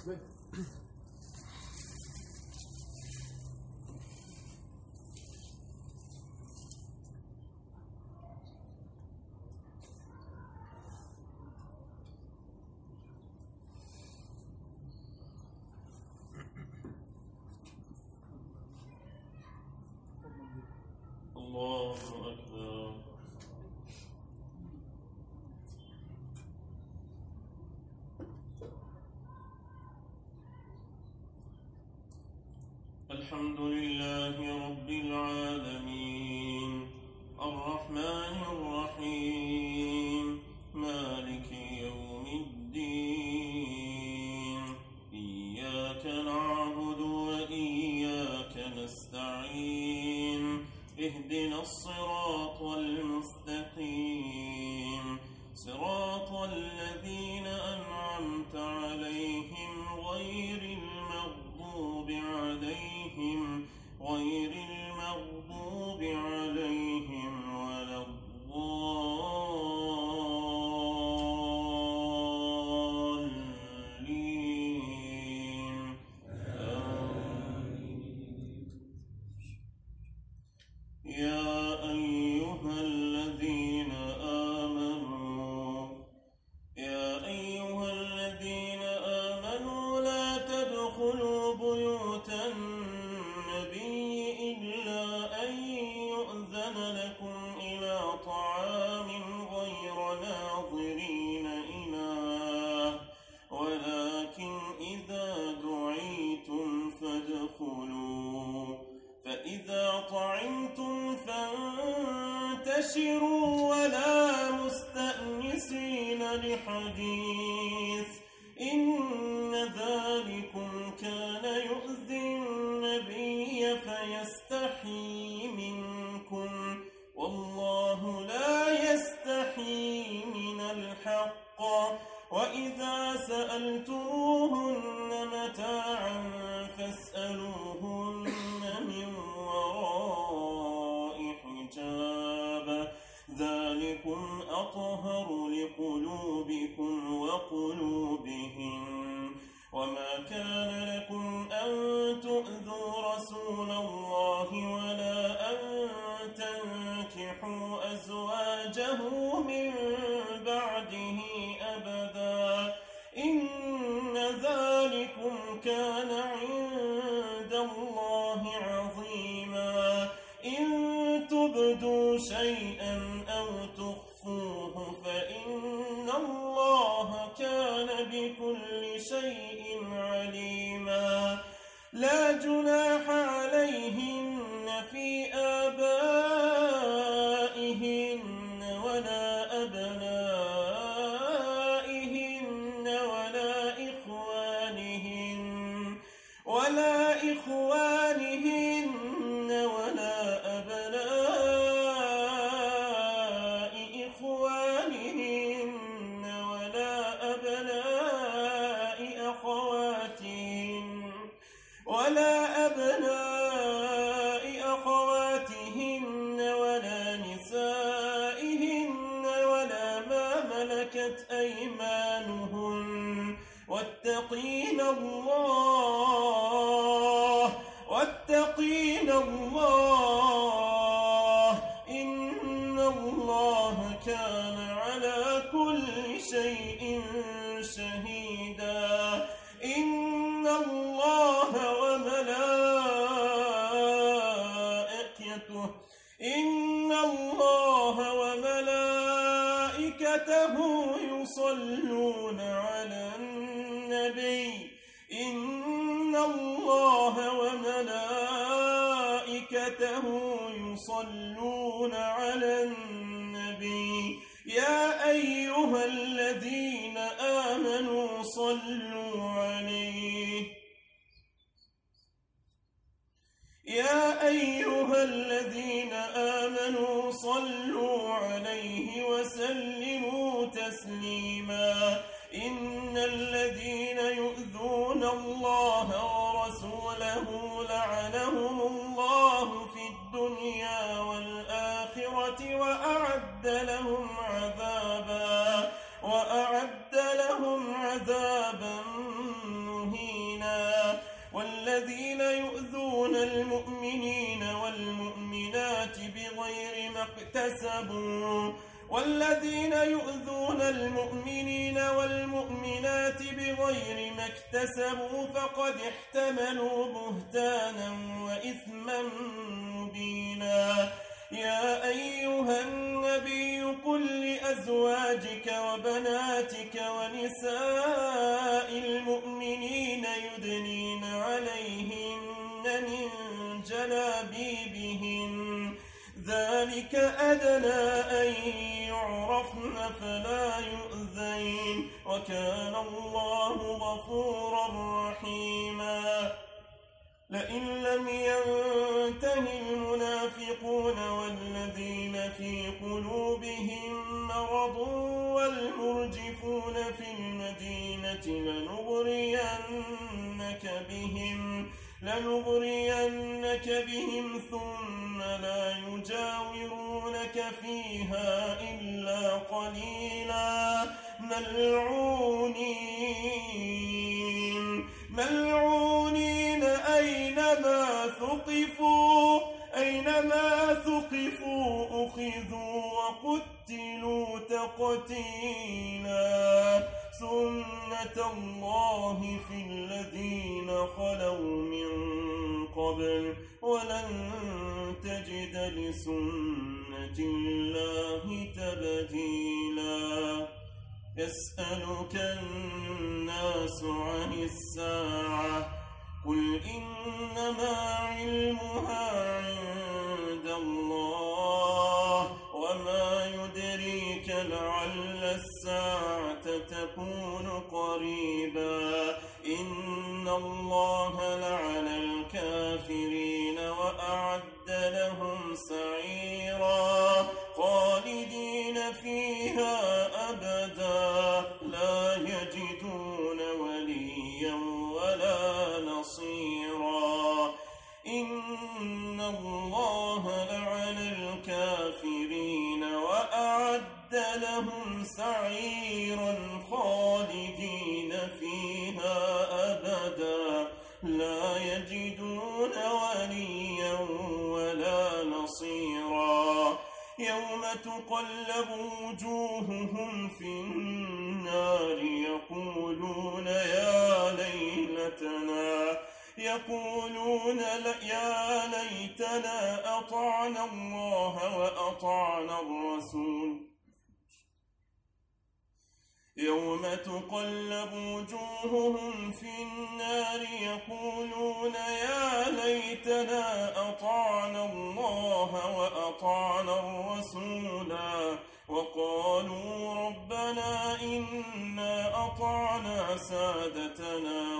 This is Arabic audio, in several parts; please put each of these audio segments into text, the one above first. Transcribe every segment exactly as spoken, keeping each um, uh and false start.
الله أكبر. الحمد لله رب العالمين الرحمن الرحيم مالك يوم الدين إياك نعبد وإياك نستعين اهدنا الصراط المستقيم صراط الذين أنعمت عليهم غير المغضوب عليهم غير المغضوب عليهم ولا الضالين آمين. يا أيها الذين آمنوا يا أيها الذين آمنوا لا تدخلوا بيوت النبي إلا أن يؤذن لكم إلى طعام غير ناظرين إناه ولكن إذا دعيتم فادخلوا فإذا طعمتم فانتشروا ولا مستأنسين لحديث إن ذلكم كان يؤذي النبي فيستحيي منكم والله لا يستحيي من الحق وإذا سألتموهن متاعا فاسألوهن من وراء حجاب ذلكم أطهر لقلوبكم وقلوبهم وما كان لكم أن تؤذوا رسول الله ولا أن تنكحوا أزواجه من بعده أبدا إن ذلكم كان عند الله عظيما إن تبدوا شيئا أو تخفوه فإن الله كان بكل شيء عليما لا جناح عليهن في آبائهن ولا أبنائهن ولا إخوانهن ولا إخوانهن ولا أبناء إخوانهن ولا أبناء أخواتهن ولا أبناء أخواتهن ولا نسائهن ولا ما ملكت أيمانهن واتقين الله واتقين الله إن الله كان على كل شيء شهيدا إن الله وملائكته إن الله وملائكته يصلون على النبي إن الله وملائكته يصلون على النبي يا أيها الذين آمنوا صلوا عليه يا أيها الذين آمنوا صلوا عليه وسلموا تسليما إن الذين يؤذون الله ورسوله لعنهم الله في الدنيا والآخرة وأعد لهم عذابا وأعد لهم عذابا مهينا اكتسبوا والذين يؤذون المؤمنين والمؤمنات بغير ما اكتسبوا فقد احتملوا بهتانا وإثما مبينا يا أيها النبي قل لأزواجك وبناتك ونساء المؤمنين يدنين عليهن من جلابيبهن ذلك أدنى أن يعرفن فلا يؤذين وكان الله غفورا رحيما لئن لم ينته المنافقون والذين في قلوبهم مرض والمرجفون في المدينة لنغرينك بهم لنغرينك بهم ثم لا يجاورونك فيها إلا قليلا ملعونين ملعونين أينما ثقفوا أينما ثقفوا أخذوا وقتلوا تقتيلا سنة الله في الذين خلوا من قبل ولن تجد لسنة الله تبديلا يسألك الناس عن الساعة قل إنما علمها عند الله وما يدريك لعل الساعة تكون قريبا إن الله لعن الكافرين وأعد لهم سعيرا خالدين فيها أبدا لا يجدون وليا ولا نصيرا إن الله لعن الكافرين وأعد لهم سعيرا خالدين فيها أبدا لا يجدون وليا ولا نصيرا يوم تقلب وجوههم في النار يقولون يا ليلتنا يقولون يا ليتنا أطعنا الله وأطعنا الرسول يوم تقلب وجوههم في النار يقولون يا ليتنا أطعنا الله وأطعنا الرسولا وقالوا ربنا إنا أطعنا سادتنا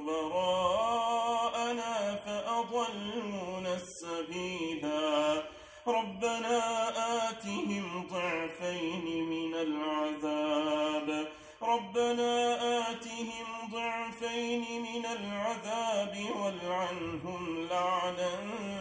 وكبراءنا فأضلونا السبيلا ربنا آتهم ضعفين من العذاب ربنا آتهم ضعفين من العذاب والعنهم لعنا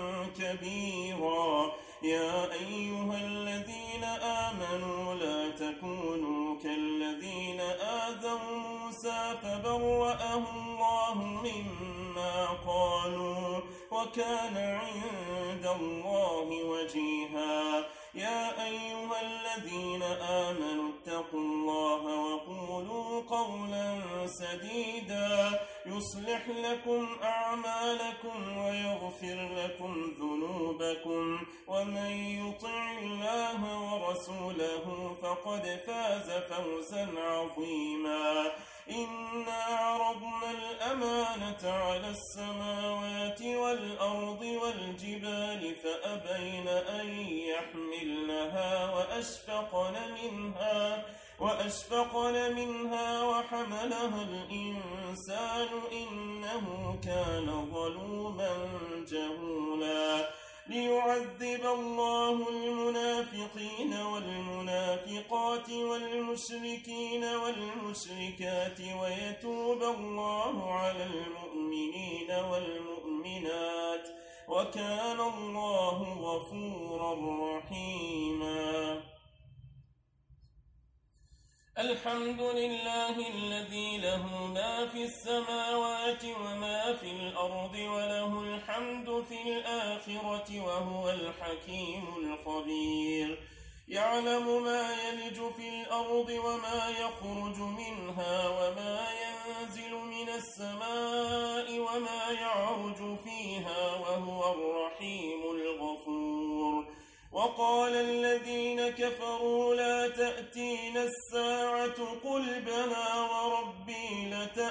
كبيرا يا أيها الذين آمنوا لا تكونوا كالذين آذوا موسى فبرأه الله مما قالوا وكان عند الله وجيها يا أيها الذين آمنوا اتقوا الله وقولوا قولا سديدا يصلح لكم أعمالكم ويغفر لكم ذنوبكم ومن يطع الله ورسوله فقد فاز فوزا عظيما إنا عرضنا الأمانة على السماوات والأرض والجبال فأبين أن يحملنها وأشفقن منها وأشفقن منها وحملها الإنسان إنه كان ظلوما جهولا ليعذب الله المنافقين والمنافقات والمشركين والمشركات ويتوب الله على المؤمنين والمؤمنات وكان الله غفورا رحيما الحمد لله الذي له ما في السماوات وما في الأرض وله الحمد في الآخرة وهو الحكيم الخبير يعلم ما يلج في الأرض وما يخرج منها وما ينزل من السماء وما يعرج فيها وهو الرحيم الغفور وقال الذين كفروا لا تأتينا الساعة قل بلى وربي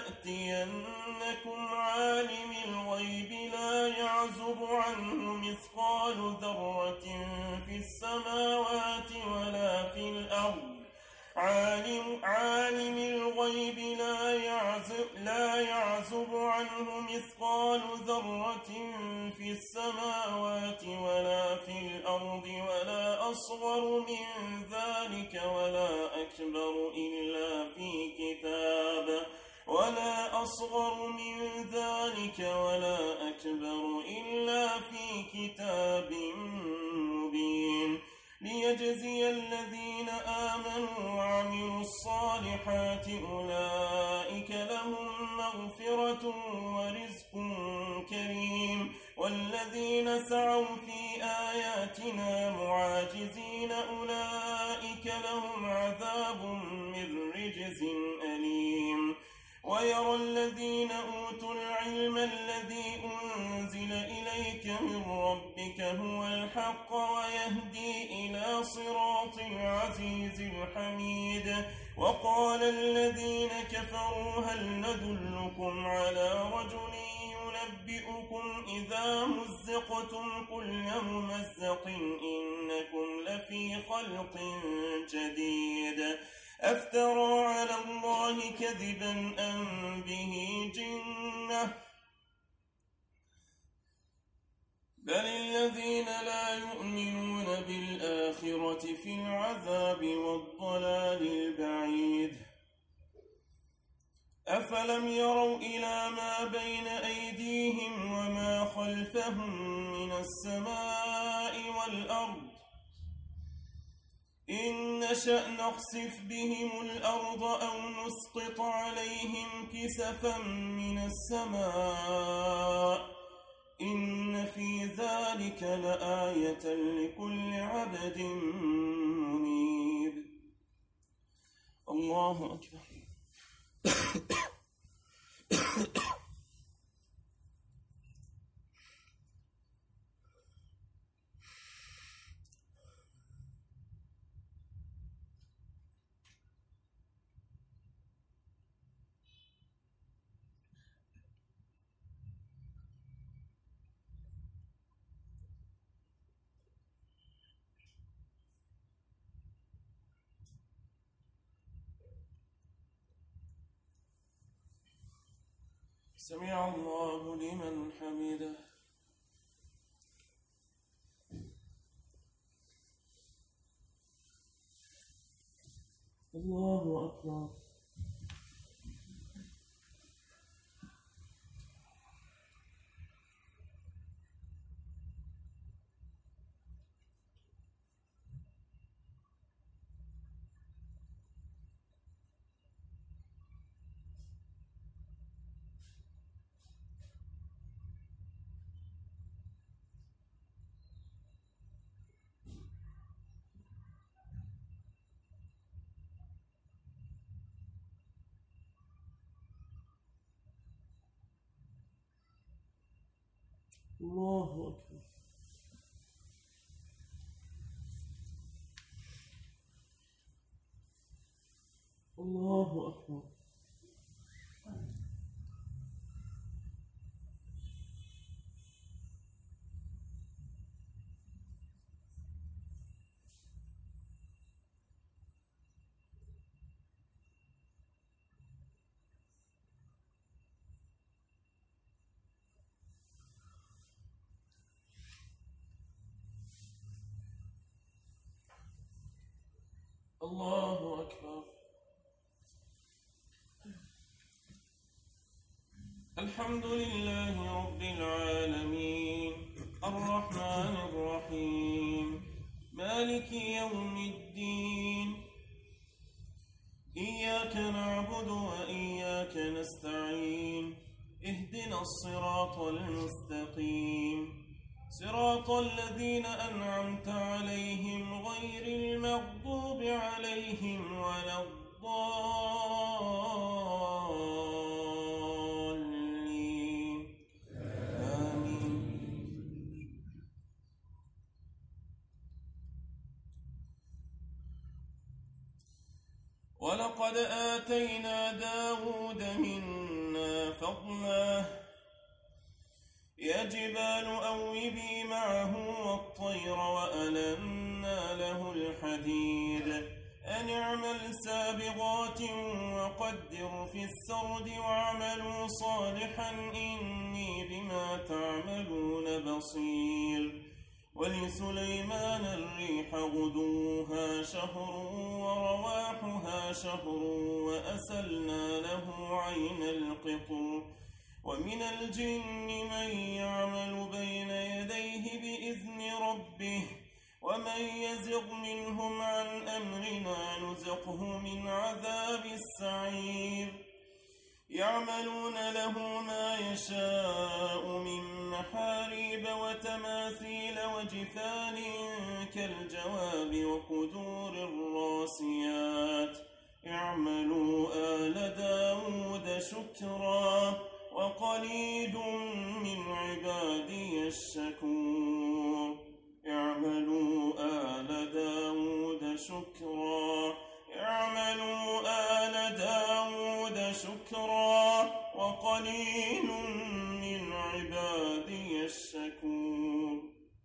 لتأتينكم عالم الغيب لا يعزب عنه مثقال ذرة في السماوات ولا في الأرض عالم, عالم الغيب لا يعزب, لا يعزب عنه مثقال ذرة في السماوات ولا في الأرض ولا أصغر من ذلك ولا أكبر إلا في كتاب ولا أصغر من ذلك ولا أكبر إلا في كتاب مبين ليجزي الذين آمنوا وعملوا الصالحات أولئك لهم مغفرة ورزق كريم والذين سعوا في آياتنا معاجزين أولئك لهم عذاب من رجز أليم ويرى الذين أوتوا العلم الذي أنزل إليك من ربك هو الحق ويهدي إلى صراط العزيز الحميد وقال الذين كفروا هل ندلكم على رجل ينبئكم إذا مزقتم كل ممزق إنكم لفي خلق جديد أفترى على الله كذبا أم به جنة بل الذين لا يؤمنون بالآخرة في العذاب والضلال البعيد أفلم يروا إلى ما بين أيديهم وما خلفهم من السماء والأرض إن نشأ نخسف بهم الأرض أو نسقط عليهم كسفا من السماء إن في ذلك لآية لكل عبد منيب الله أكبر سمع الله لمن حمده الله أكبر الله أكبر الله أكبر الله أكبر الحمد لله رب العالمين الرحمن الرحيم مالك يوم الدين إياك نعبد وإياك نستعين اهدنا الصراط المستقيم صراط الذين أنعمت عليهم غير المغضوب عليهم ولا الضالين آمين. ولقد آتينا داود منا فضلا يا جبال أوبي معه والطير وألنا له الحديد أن اعمل سابغات وقدر في السرد واعملوا صالحا إني بما تعملون بصير. ولسليمان الريح غدوها شهر ورواحها شهر وأسلنا له عين القطر ومن الجن من يعمل بين يديه بإذن ربه ومن يزغ منهم عن أمرنا نزقه من عذاب السعير. يعملون له ما يشاء من محاريب وتماثيل وجفان كالجواب وقدور الراسيات. اعملوا آل داود شكرا وقليل من عبادي الشكور. اعملوا آل داود شكرا اعملوا آل داود شكرا وقليل من عبادي الشكور.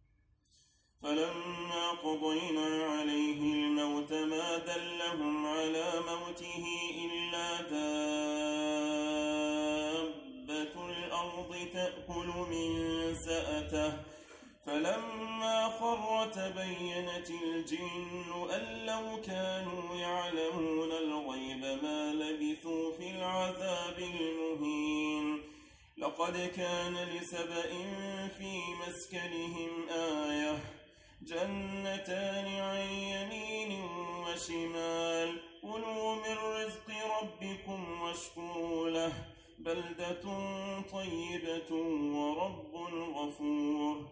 فلما قضينا عليه الموت ما دلهم على موته إلا دابة الأرض تأكل من سأته فلما خر تبينت الجن أن لو كانوا يعلمون الغيب ما لبثوا في العذاب المهين. لقد كان لسبإ في مسكنهم آية جنتان عن يمين وشمال كلوا من رزق ربكم واشكروا له بلدة طيبة ورب غفور.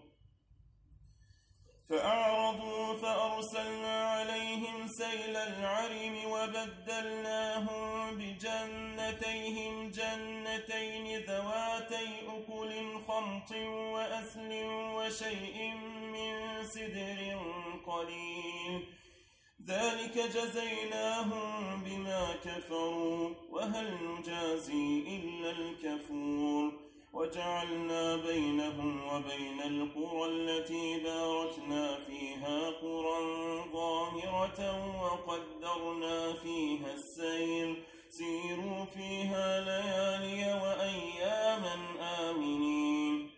فأعرضوا فأرسلنا عليهم سيل العرم وبدلناهم بجنتيهم جنتين ذواتي أكل خمط وأسل وشيء من سدر قليل ذلك جزيناهم بما كفروا وهل نجازي إلا الكفور. وجعلنا بينهم وبين القرى التي باركنا فيها قرى ظاهرة وقدرنا فيها السير سيروا فيها ليالي وأياما آمنين.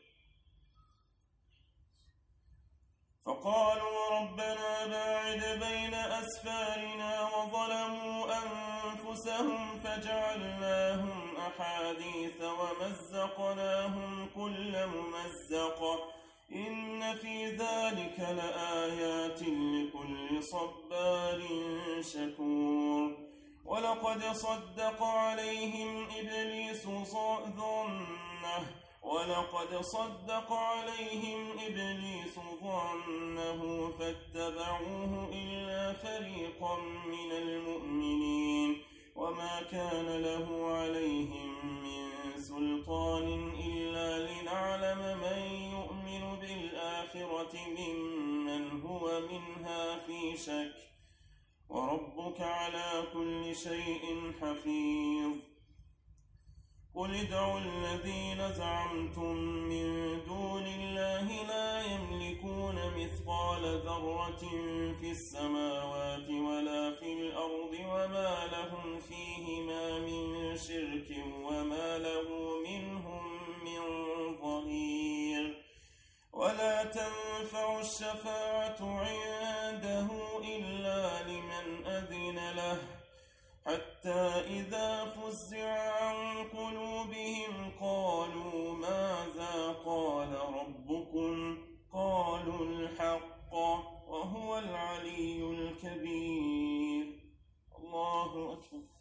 فقالوا ربنا باعد بين أسفارنا وظلموا أنفسهم فجعلناهم أحاديث ومزقناهم كل ممزق إن في ذلك لآيات لكل صبار شكور. ولقد صدق عليهم إبليس ظنه ولقد صدق عليهم إبليس ظنه فاتبعوه إلا فريقا من المؤمنين وما كان له عليهم من سلطان إلا لنعلم من يؤمن بالآخرة ممن هو منها في شك وربك على كل شيء حفيظ. قل ادعوا الذين زعمتم من دون الله لا يملكون مثقال ذرة في السماوات ولا في الأرض وما لهم فيهما من شرك وما له منهم من ظهير. ولا تنفع الشفاعة عنده إلا لمن أذن له حتى إذا فزع عن قلوبهم قالوا ماذا قال ربكم قالوا الحق وهو العلي الكبير. الله أكبر.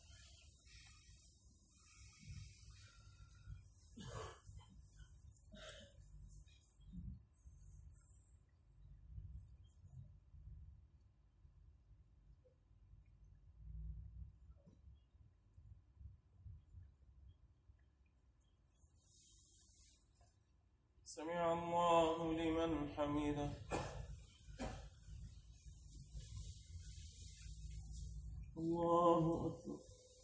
سمع الله لمن حمده. الله أكبر.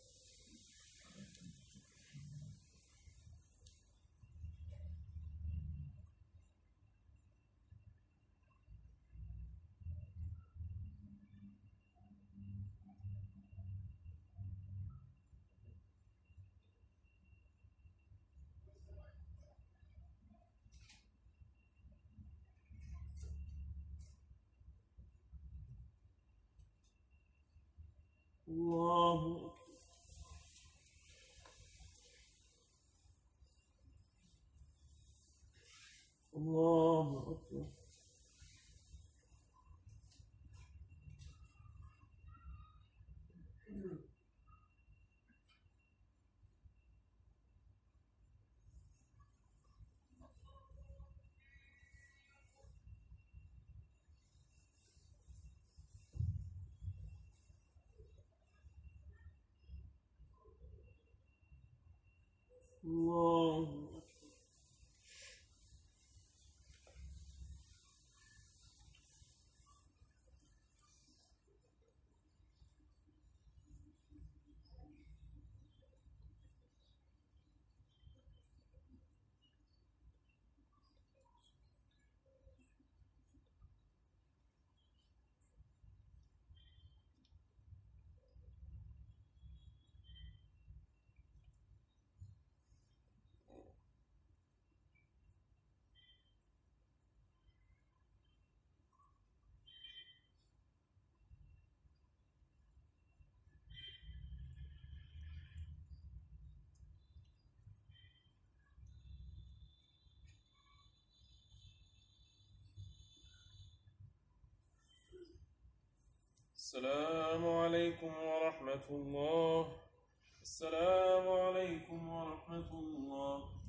الله أكبر. الله أكبر. الله أكبر. السلام عليكم ورحمة الله. السلام عليكم ورحمة الله.